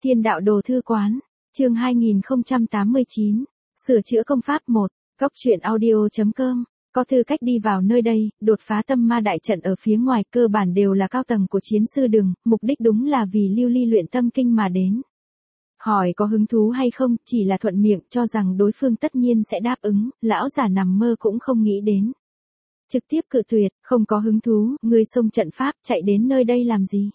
Thiên đạo đồ thư quán, chương 2089, sửa chữa công pháp 1, góc truyện audio.com, có tư cách đi vào nơi đây, đột phá tâm ma đại trận ở phía ngoài cơ bản đều là cao tầng của chiến sư đường, mục đích đúng là vì lưu ly luyện tâm kinh mà đến. Hỏi có hứng thú hay không, chỉ là thuận miệng cho rằng đối phương tất nhiên sẽ đáp ứng, lão già nằm mơ cũng không nghĩ đến. Trực tiếp cự tuyệt, không có hứng thú, ngươi xông trận pháp chạy đến nơi đây làm gì?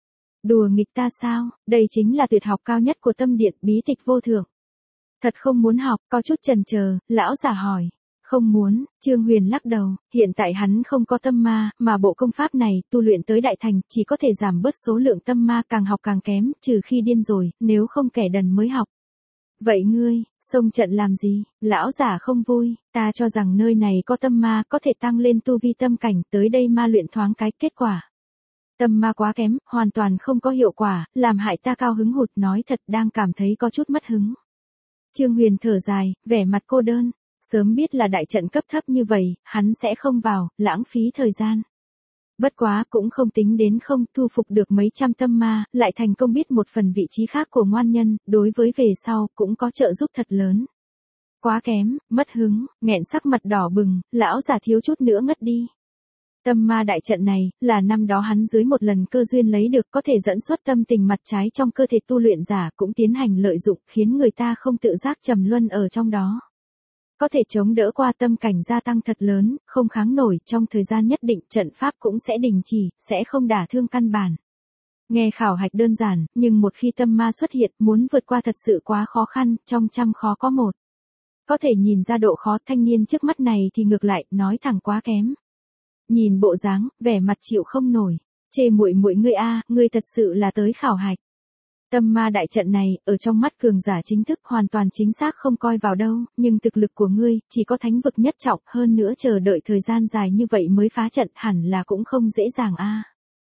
Đùa nghịch ta sao, đây chính là tuyệt học cao nhất của tâm điện, bí tịch vô thượng. Thật không muốn học, có chút chần chờ, lão già hỏi. Không muốn, Trương Huyền lắc đầu, hiện tại hắn không có tâm ma, mà bộ công pháp này, tu luyện tới đại thành, chỉ có thể giảm bớt số lượng tâm ma càng học càng kém, trừ khi điên rồi, nếu không kẻ đần mới học. Vậy ngươi, xông trận làm gì? Lão giả không vui, ta cho rằng nơi này có tâm ma, có thể tăng lên tu vi tâm cảnh, tới đây ma luyện thoáng cái, kết quả. Tâm ma quá kém, hoàn toàn không có hiệu quả, làm hại ta cao hứng hụt, nói thật đang cảm thấy có chút mất hứng. Trương Huyền thở dài, vẻ mặt cô đơn, sớm biết là đại trận cấp thấp như vậy, hắn sẽ không vào, lãng phí thời gian. Bất quá cũng không tính đến không thu phục được mấy trăm tâm ma, lại thành công biết một phần vị trí khác của ngoan nhân, đối với về sau cũng có trợ giúp thật lớn. Quá kém, mất hứng, nghẹn sắc mặt đỏ bừng, lão già thiếu chút nữa ngất đi. Tâm ma đại trận này, là năm đó hắn dưới một lần cơ duyên lấy được, có thể dẫn xuất tâm tình mặt trái trong cơ thể tu luyện giả, cũng tiến hành lợi dụng, khiến người ta không tự giác trầm luân ở trong đó. Có thể chống đỡ qua tâm cảnh gia tăng thật lớn, không kháng nổi, trong thời gian nhất định trận pháp cũng sẽ đình chỉ, sẽ không đả thương căn bản. Nghe khảo hạch đơn giản, nhưng một khi tâm ma xuất hiện, muốn vượt qua thật sự quá khó khăn, trong trăm khó có một. Có thể nhìn ra độ khó, thanh niên trước mắt này thì ngược lại, nói thẳng quá kém. Nhìn bộ dáng, vẻ mặt chịu không nổi, chê muội muội ngươi a, ngươi thật sự là tới khảo hạch. Tâm ma đại trận này, ở trong mắt cường giả chính thức hoàn toàn chính xác không coi vào đâu, nhưng thực lực của ngươi, chỉ có thánh vực nhất trọng, hơn nữa chờ đợi thời gian dài như vậy mới phá trận, hẳn là cũng không dễ dàng a.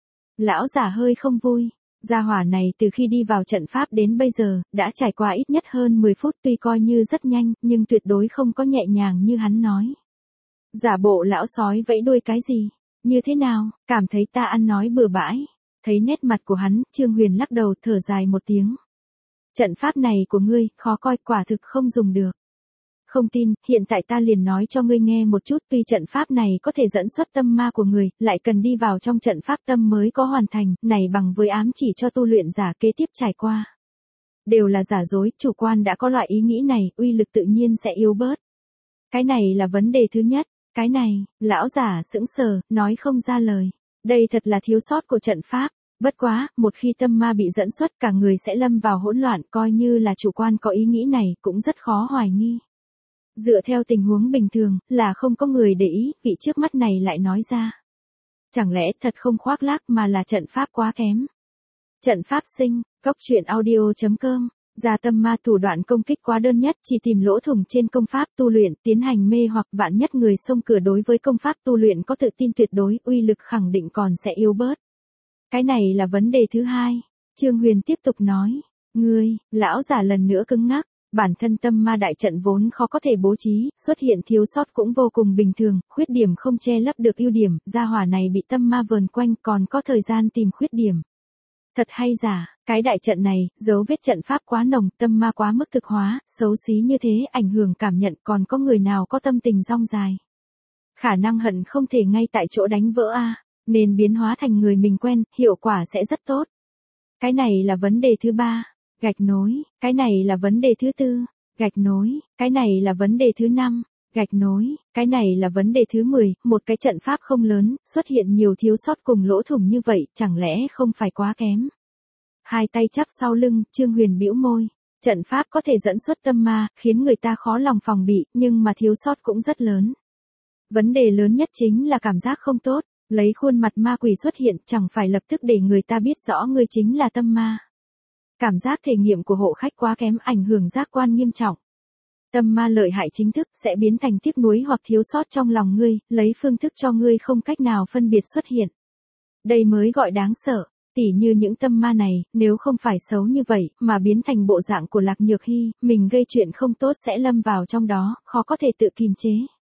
Lão giả hơi không vui, gia hỏa này từ khi đi vào trận pháp đến bây giờ, đã trải qua ít nhất hơn 10 phút, tuy coi như rất nhanh, nhưng tuyệt đối không có nhẹ nhàng như hắn nói. Giả bộ lão sói vẫy đuôi cái gì? Như thế nào, cảm thấy ta ăn nói bừa bãi? Thấy nét mặt của hắn, Trương Huyền lắc đầu thở dài một tiếng. Trận pháp này của ngươi, khó coi, quả thực không dùng được. Không tin, hiện tại ta liền nói cho ngươi nghe một chút, tuy trận pháp này có thể dẫn xuất tâm ma của người, lại cần đi vào trong trận pháp tâm mới có hoàn thành, này bằng với ám chỉ cho tu luyện giả kế tiếp trải qua. Đều là giả dối, chủ quan đã có loại ý nghĩ này, uy lực tự nhiên sẽ yếu bớt. Cái này là vấn đề thứ nhất. Cái này, lão giả sững sờ, nói không ra lời. Đây thật là thiếu sót của trận pháp. Bất quá, một khi tâm ma bị dẫn xuất cả người sẽ lâm vào hỗn loạn, coi như là chủ quan có ý nghĩ này cũng rất khó hoài nghi. Dựa theo tình huống bình thường, là không có người để ý, vị trước mắt này lại nói ra. Chẳng lẽ thật không khoác lác mà là trận pháp quá kém. Trận pháp sinh, góc truyện audio.com. Gia tâm ma thủ đoạn công kích quá đơn nhất, chỉ tìm lỗ thủng trên công pháp tu luyện, tiến hành mê hoặc vạn nhất người xông cửa đối với công pháp tu luyện có tự tin tuyệt đối, uy lực khẳng định còn sẽ yếu bớt. Cái này là vấn đề thứ hai. Trương Huyền tiếp tục nói, ngươi, lão giả lần nữa cứng ngắc, bản thân tâm ma đại trận vốn khó có thể bố trí, xuất hiện thiếu sót cũng vô cùng bình thường, khuyết điểm không che lấp được ưu điểm, gia hỏa này bị tâm ma vờn quanh còn có thời gian tìm khuyết điểm. Thật hay giả, cái đại trận này, dấu vết trận pháp quá nồng, tâm ma quá mức thực hóa, xấu xí như thế, ảnh hưởng cảm nhận, còn có người nào có tâm tình rong dài. Khả năng hận không thể ngay tại chỗ đánh vỡ a, nên biến hóa thành người mình quen, hiệu quả sẽ rất tốt. Cái này là vấn đề thứ ba, gạch nối, cái này là vấn đề thứ tư, gạch nối, cái này là vấn đề thứ năm, gạch nối, cái này là vấn đề thứ 10, một cái trận pháp không lớn, xuất hiện nhiều thiếu sót cùng lỗ thủng như vậy, chẳng lẽ không phải quá kém. Hai tay chắp sau lưng, Trương Huyền bĩu môi. Trận pháp có thể dẫn xuất tâm ma, khiến người ta khó lòng phòng bị, nhưng mà thiếu sót cũng rất lớn. Vấn đề lớn nhất chính là cảm giác không tốt, lấy khuôn mặt ma quỷ xuất hiện, chẳng phải lập tức để người ta biết rõ người chính là tâm ma. Cảm giác thể nghiệm của hộ khách quá kém, ảnh hưởng giác quan nghiêm trọng. Tâm ma lợi hại chính thức sẽ biến thành tiếc nuối hoặc thiếu sót trong lòng ngươi, lấy phương thức cho ngươi không cách nào phân biệt xuất hiện. Đây mới gọi đáng sợ. Tỉ như những tâm ma này, nếu không phải xấu như vậy, mà biến thành bộ dạng của Lạc Nhược Hy, mình gây chuyện không tốt sẽ lâm vào trong đó, khó có thể tự kiềm chế.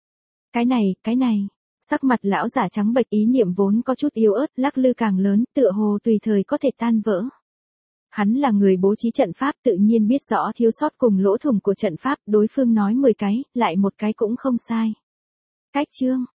Cái này, sắc mặt lão giả trắng bệch, ý niệm vốn có chút yếu ớt, lắc lư càng lớn, tựa hồ tùy thời có thể tan vỡ. Hắn là người bố trí trận pháp tự nhiên biết rõ thiếu sót cùng lỗ thủng của trận pháp, đối phương nói 10 cái, lại một cái cũng không sai. Cách chương